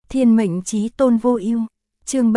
Thiên mệnh chí tôn vô ưu. Chương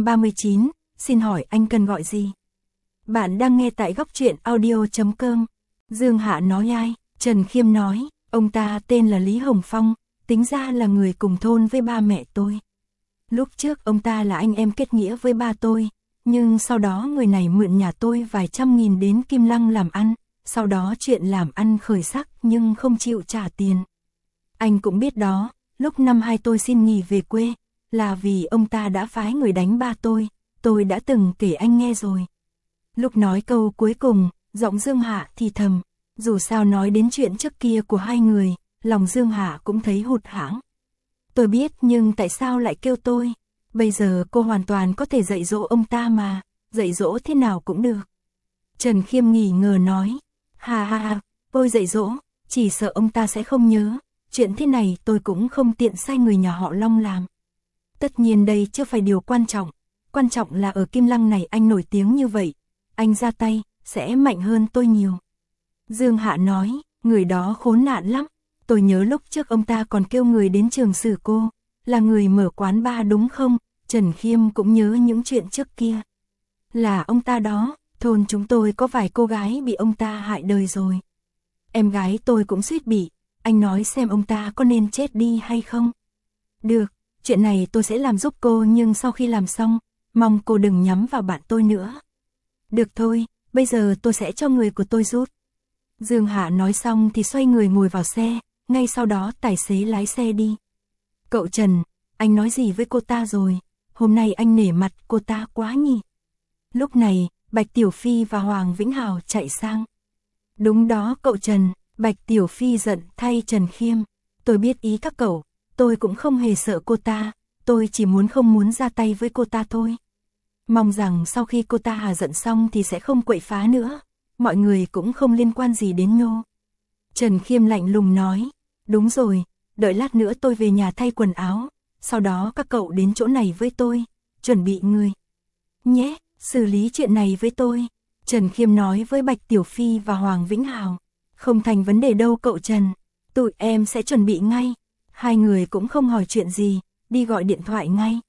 739, xin hỏi anh cần gọi gì? Bạn đang nghe tại góc truyện audio.com. Dương Hạ nói ai? Trần Khiêm nói, ông ta tên là Lý Hồng Phong, tính ra là người cùng thôn với ba mẹ tôi. Lúc trước ông ta là anh em kết nghĩa với ba tôi, nhưng sau đó người này mượn nhà tôi vài trăm nghìn đến Kim Lăng làm ăn, sau đó chuyện làm ăn khởi sắc nhưng không chịu trả tiền. Anh cũng biết đó, lúc năm hai tôi xin nghỉ về quê, là vì ông ta đã phái người đánh ba tôi đã từng kể anh nghe rồi. Lúc nói câu cuối cùng, giọng Dương Hạ thì thầm, dù sao nói đến chuyện trước kia của hai người, lòng Dương Hạ cũng thấy hụt hẫng. Tôi biết nhưng tại sao lại kêu tôi? Bây giờ cô hoàn toàn có thể dạy dỗ ông ta mà, dạy dỗ thế nào cũng được. Trần Khiêm nghi ngờ nói, ha, tôi dạy dỗ, chỉ sợ ông ta sẽ không nhớ, chuyện thế này tôi cũng không tiện sai người nhà họ Long làm. Tất nhiên đây chưa phải điều quan trọng là ở Kim Lăng này anh nổi tiếng như vậy, anh ra tay, sẽ mạnh hơn tôi nhiều. Dương Hạ nói, người đó khốn nạn lắm, tôi nhớ lúc trước ông ta còn kêu người đến trường xử cô, là người mở quán bar đúng không? Trần Khiêm cũng nhớ những chuyện trước kia. Là ông ta đó, thôn chúng tôi có vài cô gái bị ông ta hại đời rồi. Em gái tôi cũng suýt bị, anh nói xem ông ta có nên chết đi hay không? Được, chuyện này tôi sẽ làm giúp cô nhưng sau khi làm xong, mong cô đừng nhắm vào bạn tôi nữa. Được thôi, bây giờ tôi sẽ cho người của tôi rút. Dương Hạ nói xong thì xoay người ngồi vào xe, ngay sau đó tài xế lái xe đi. Cậu Trần, anh nói gì với cô ta rồi? Hôm nay anh nể mặt cô ta quá nhỉ? Lúc này, Bạch Tiểu Phi và Hoàng Vĩnh Hào chạy sang. Đúng đó cậu Trần, Bạch Tiểu Phi giận thay Trần Khiêm. Tôi biết ý các cậu, tôi cũng không hề sợ cô ta, tôi chỉ không muốn ra tay với cô ta thôi. Mong rằng sau khi cô ta hạ giận xong thì sẽ không quậy phá nữa, mọi người cũng không liên quan gì đến Nhô. Trần Khiêm lạnh lùng nói, đúng rồi, đợi lát nữa tôi về nhà thay quần áo, sau đó các cậu đến chỗ này với tôi, chuẩn bị người. Nhé, xử lý chuyện này với tôi, Trần Khiêm nói với Bạch Tiểu Phi và Hoàng Vĩnh Hào. Không thành vấn đề đâu cậu Trần, tụi em sẽ chuẩn bị ngay. Hai người cũng không hỏi chuyện gì, đi gọi điện thoại ngay.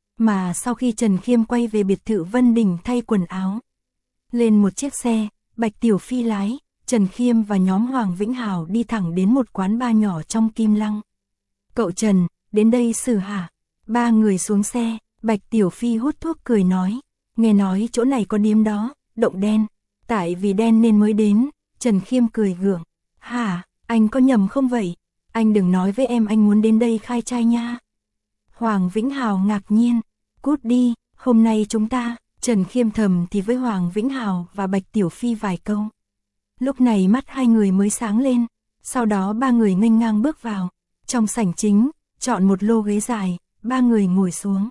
Mà sau khi Trần Khiêm quay về biệt thự Vân Đình thay quần áo, lên một chiếc xe, Bạch Tiểu Phi lái, Trần Khiêm và nhóm Hoàng Vĩnh Hào đi thẳng đến một quán bar nhỏ trong Kim Lăng. Cậu Trần, đến đây xử hả? Ba người xuống xe, Bạch Tiểu Phi hút thuốc cười nói, nghe nói chỗ này có điếm đó, động đen, tại vì đen nên mới đến. Trần Khiêm cười gượng, hả, anh có nhầm không vậy? Anh đừng nói với em anh muốn đến đây khai trai nha. Hoàng Vĩnh Hào ngạc nhiên, cút đi, hôm nay chúng ta, Trần Khiêm thầm thì với Hoàng Vĩnh Hào và Bạch Tiểu Phi vài câu. Lúc này mắt hai người mới sáng lên, sau đó ba người nghênh ngang bước vào, trong sảnh chính, chọn một lô ghế dài, ba người ngồi xuống.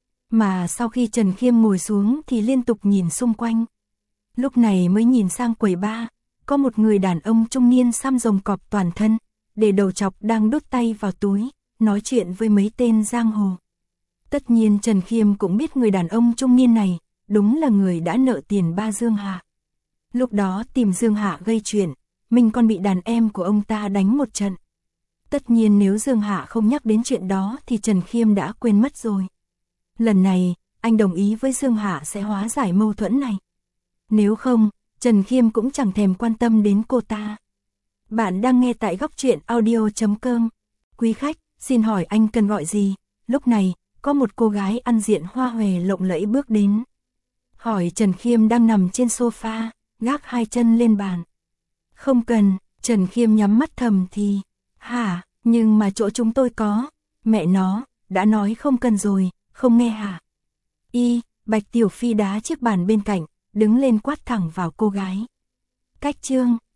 Mà sau khi Trần Khiêm ngồi xuống thì liên tục nhìn xung quanh. Lúc này mới nhìn sang quầy bar, có một người đàn ông trung niên xăm rồng cọp toàn thân, để đầu chọc đang đút tay vào túi, nói chuyện với mấy tên giang hồ. Tất nhiên Trần Khiêm cũng biết người đàn ông trung niên này, đúng là người đã nợ tiền ba Dương Hạ. Lúc đó tìm Dương Hạ gây chuyện, mình còn bị đàn em của ông ta đánh một trận. Tất nhiên nếu Dương Hạ không nhắc đến chuyện đó thì Trần Khiêm đã quên mất rồi. Lần này, anh đồng ý với Dương Hạ sẽ hóa giải mâu thuẫn này. Nếu không, Trần Khiêm cũng chẳng thèm quan tâm đến cô ta. Bạn đang nghe tại góc truyện audio.com. Quý khách, xin hỏi anh cần gọi gì? Lúc này, có một cô gái ăn diện hoa hòe lộng lẫy bước đến. Hỏi Trần Khiêm đang nằm trên sofa, gác hai chân lên bàn. Không cần, Trần Khiêm nhắm mắt thầm thì, hả, nhưng mà chỗ chúng tôi có, mẹ nó, đã nói không cần rồi, không nghe hả? Bạch Tiểu Phi đá chiếc bàn bên cạnh, đứng lên quát thẳng vào cô gái. Cách chương